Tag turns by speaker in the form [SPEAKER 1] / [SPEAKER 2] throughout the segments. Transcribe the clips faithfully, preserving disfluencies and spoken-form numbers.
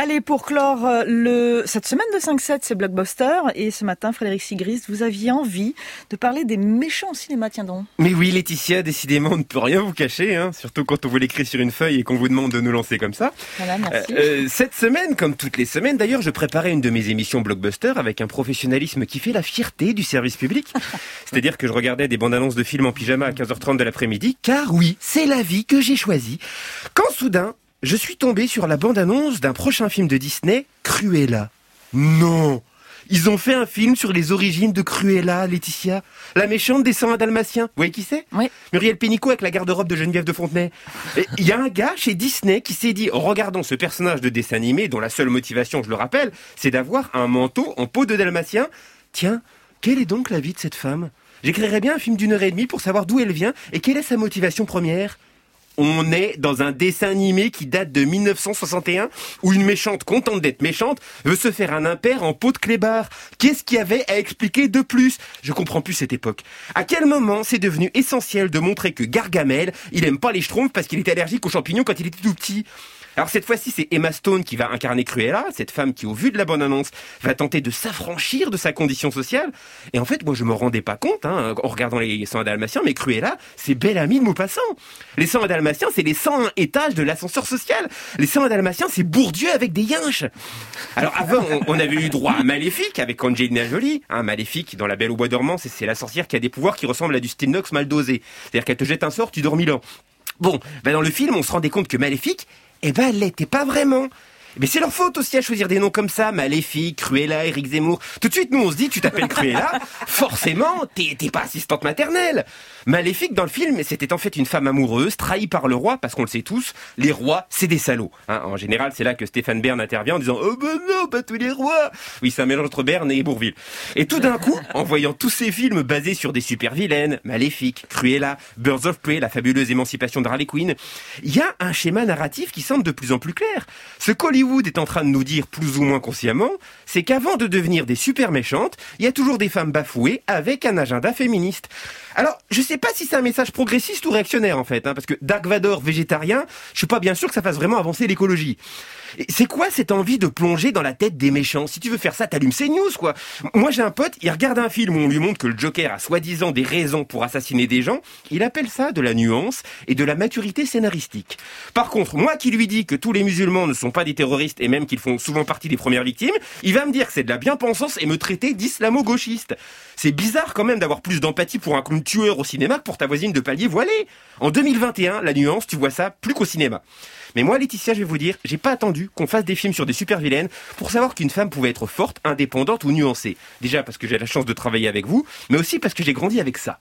[SPEAKER 1] Allez, pour clore euh, le... cette semaine de cinq sept, c'est Blockbuster. Et ce matin, Frédéric Sigrist, vous aviez envie de parler des méchants au cinéma, tiens donc.
[SPEAKER 2] Mais oui, Laetitia, décidément, on ne peut rien vous cacher, hein, surtout quand on vous l'écrit sur une feuille et qu'on vous demande de nous lancer comme ça.
[SPEAKER 1] Voilà, merci.
[SPEAKER 2] Euh, euh, cette semaine, comme toutes les semaines, d'ailleurs, je préparais une de mes émissions Blockbuster avec un professionnalisme qui fait la fierté du service public. C'est-à-dire que je regardais des bandes annonces de films en pyjama à quinze heures trente de l'après-midi, car oui, c'est la vie que j'ai choisie. Quand soudain, je suis tombé sur la bande-annonce d'un prochain film de Disney, Cruella. Non! Ils ont fait un film sur les origines de Cruella, Laetitia, la méchante des cent un Dalmatiens. Vous voyez qui c'est?
[SPEAKER 1] Oui.
[SPEAKER 2] Muriel Pénicaud avec la garde-robe de Geneviève de Fontenay. Il y a un gars chez Disney qui s'est dit, en regardant ce personnage de dessin animé, dont la seule motivation, je le rappelle, c'est d'avoir un manteau en peau de Dalmatien. Tiens, quelle est donc la vie de cette femme? J'écrirais bien un film d'une heure et demie pour savoir d'où elle vient et quelle est sa motivation première. On est dans un dessin animé qui date de mille neuf cent soixante et un où une méchante, contente d'être méchante, veut se faire un impair en peau de clébard. Qu'est-ce qu'il y avait à expliquer de plus? Je comprends plus cette époque. À quel moment c'est devenu essentiel de montrer que Gargamel, il aime pas les schtroumpfs parce qu'il était allergique aux champignons quand il était tout petit? Alors cette fois-ci, c'est Emma Stone qui va incarner Cruella, cette femme qui, au vu de la bande-annonce, va tenter de s'affranchir de sa condition sociale. Et en fait, moi, je me rendais pas compte, hein, en regardant les cent un Dalmatiens, mais Cruella, c'est bel ami de Maupassant. Les cent un Dalmatiens, c'est les cent un étages de l'ascenseur social. Les cent un Dalmatiens, c'est Bourdieu avec des yinches. Alors avant, on, on avait eu droit à Maléfique avec Angelina Jolie. Hein, Maléfique, dans La Belle au bois dormant, c'est, c'est la sorcière qui a des pouvoirs qui ressemblent à du Stilnox mal dosé. C'est-à-dire qu'elle te jette un sort, tu dors mille ans. Bon, ben dans le film, on se rendait compte que Maléfique, eh ben, elle l'était pas vraiment. Mais c'est leur faute aussi à choisir des noms comme ça, Maléfique, Cruella, Éric Zemmour. Tout de suite, nous, on se dit, tu t'appelles Cruella, forcément, t'es, t'es pas assistante maternelle. Maléfique, dans le film, c'était en fait une femme amoureuse, trahie par le roi, parce qu'on le sait tous, les rois, c'est des salauds. Hein, en général, c'est là que Stéphane Bern intervient en disant, oh ben non, pas tous les rois. Oui, c'est un mélange entre Bern et Bourvil. Et tout d'un coup, en voyant tous ces films basés sur des super-vilaines, Maléfique, Cruella, Birds of Prey, la fabuleuse émancipation de Harley Quinn, il y a un schéma narratif qui semble de plus en plus clair. Ce qu'Hollywood est en train de nous dire plus ou moins consciemment, c'est qu'avant de devenir des super méchantes, il y a toujours des femmes bafouées avec un agenda féministe. Alors, je sais pas si c'est un message progressiste ou réactionnaire en fait, hein, parce que Dark Vador végétarien, je suis pas bien sûr que ça fasse vraiment avancer l'écologie. Et c'est quoi cette envie de plonger dans la tête des méchants? Si tu veux faire ça, t'allumes CNews, quoi. Moi, j'ai un pote, il regarde un film où on lui montre que le Joker a soi-disant des raisons pour assassiner des gens. Il appelle ça de la nuance et de la maturité scénaristique. Par contre, moi qui lui dis que tous les musulmans ne sont pas des terroristes et même qu'ils font souvent partie des premières victimes, il va me dire que c'est de la bien-pensance et me traiter d'islamo-gauchiste. C'est bizarre quand même d'avoir plus d'empathie pour un tueur au cinéma que pour ta voisine de palier voilée. En deux mille vingt et un, la nuance, tu vois ça plus qu'au cinéma. Mais moi, Laetitia, je vais vous dire, j'ai pas attendu qu'on fasse des films sur des super-vilaines pour savoir qu'une femme pouvait être forte, indépendante ou nuancée. Déjà parce que j'ai la chance de travailler avec vous, mais aussi parce que j'ai grandi avec ça.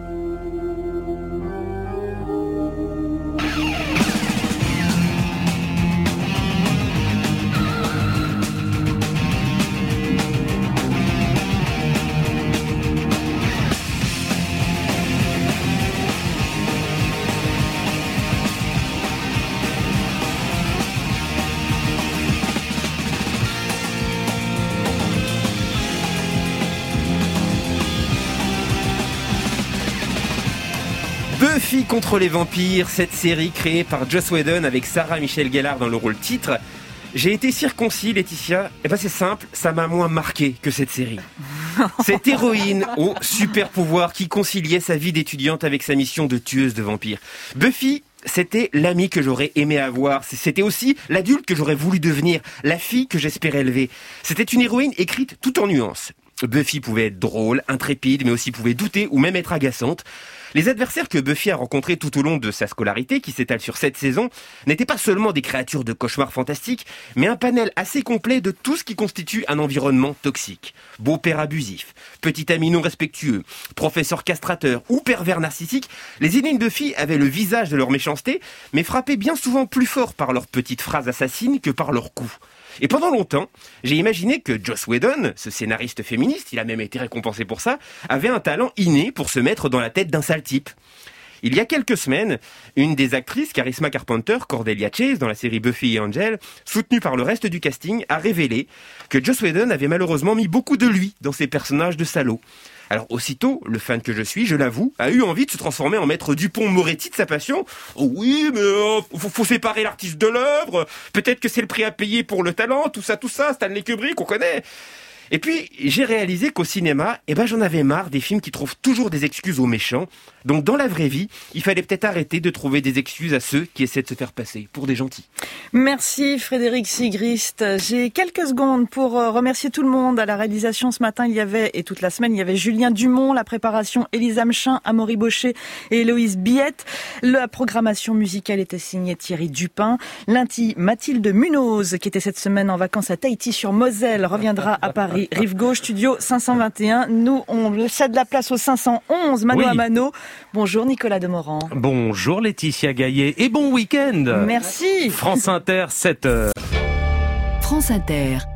[SPEAKER 2] Buffy contre les vampires, cette série créée par Joss Whedon avec Sarah Michelle Gellar dans le rôle titre. J'ai été circoncis, Laetitia. Eh ben c'est simple, ça m'a moins marqué que cette série. Cette héroïne au super pouvoir qui conciliait sa vie d'étudiante avec sa mission de tueuse de vampires. Buffy, c'était l'amie que j'aurais aimé avoir. C'était aussi l'adulte que j'aurais voulu devenir, la fille que j'espérais élever. C'était une héroïne écrite tout en nuances. Buffy pouvait être drôle, intrépide, mais aussi pouvait douter ou même être agaçante. Les adversaires que Buffy a rencontrés tout au long de sa scolarité, qui s'étale sur sept saisons, n'étaient pas seulement des créatures de cauchemars fantastiques, mais un panel assez complet de tout ce qui constitue un environnement toxique. Beau-père abusif, petit ami non respectueux, professeur castrateur ou pervers narcissique, les ennemis de Buffy avaient le visage de leur méchanceté, mais frappaient bien souvent plus fort par leurs petites phrases assassines que par leurs coups. Et pendant longtemps, j'ai imaginé que Joss Whedon, ce scénariste féministe, il a même été récompensé pour ça, avait un talent inné pour se mettre dans la tête d'un sale type. Il y a quelques semaines, une des actrices, Charisma Carpenter, Cordelia Chase, dans la série Buffy et Angel, soutenue par le reste du casting, a révélé que Joss Whedon avait malheureusement mis beaucoup de lui dans ses personnages de salauds. Alors aussitôt, le fan que je suis, je l'avoue, a eu envie de se transformer en maître Dupont-Moretti de sa passion. Oh oui, mais euh, faut, faut séparer l'artiste de l'œuvre, peut-être que c'est le prix à payer pour le talent, tout ça, tout ça, Stanley Kubrick, on connaît. Et puis, j'ai réalisé qu'au cinéma, eh ben, j'en avais marre des films qui trouvent toujours des excuses aux méchants. Donc, dans la vraie vie, il fallait peut-être arrêter de trouver des excuses à ceux qui essaient de se faire passer pour des gentils.
[SPEAKER 1] Merci Frédéric Sigrist. J'ai quelques secondes pour remercier tout le monde. À la réalisation ce matin, il y avait, et toute la semaine, il y avait Julien Dumont, la préparation Elisa Mechin, Amaury Baucher et Héloïse Biette. La programmation musicale était signée Thierry Dupin. Lundi, Mathilde Munoz, qui était cette semaine en vacances à Tahiti sur Moselle, reviendra à Paris. Rive gauche, studio cinq cent vingt et un. Nous, on cède la place au cinq cent onze, mano oui. à mano. Bonjour Nicolas Demorand.
[SPEAKER 3] Bonjour Laetitia Gaillet et bon week-end.
[SPEAKER 1] Merci.
[SPEAKER 3] France Inter, sept heures.
[SPEAKER 4] France Inter.